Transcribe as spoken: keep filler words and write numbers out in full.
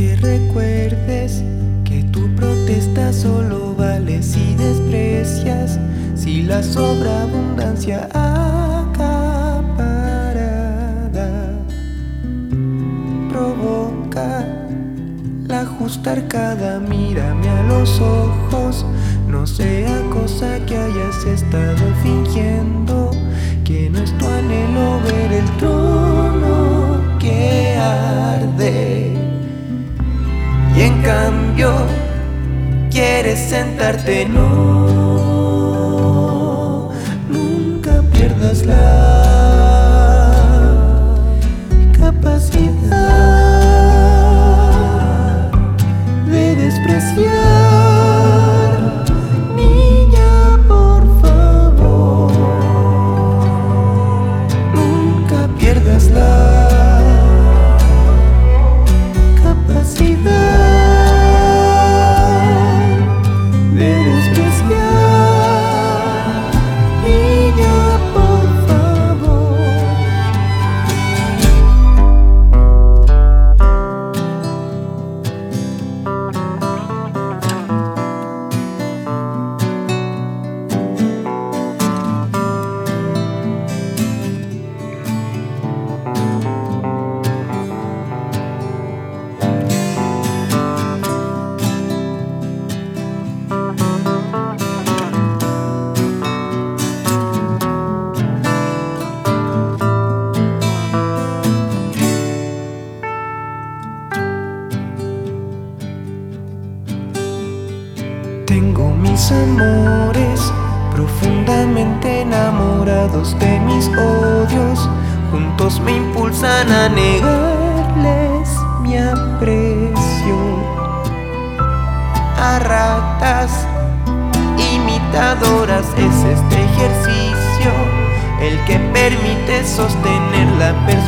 que recuerdes que tu protesta solo vale si desprecias, si la sobreabundancia acaparada provoca la justa arcada. Mírame a los ojos, no sea cosa que hayas estado fingiendo, que no es tu anhelo ver el trono que arde, y en cambio quieres sentarte. No, nunca pierdas la capacidad de despreciar, niña, por favor. Nunca pierdas la capacidad de despreciar, niña, por favor. Tengo mis amores profundamente enamorados de mis odios, juntos me impulsan a negarles mi aprecio. A ratas imitadoras es este ejercicio el que permite sostener la perspectiva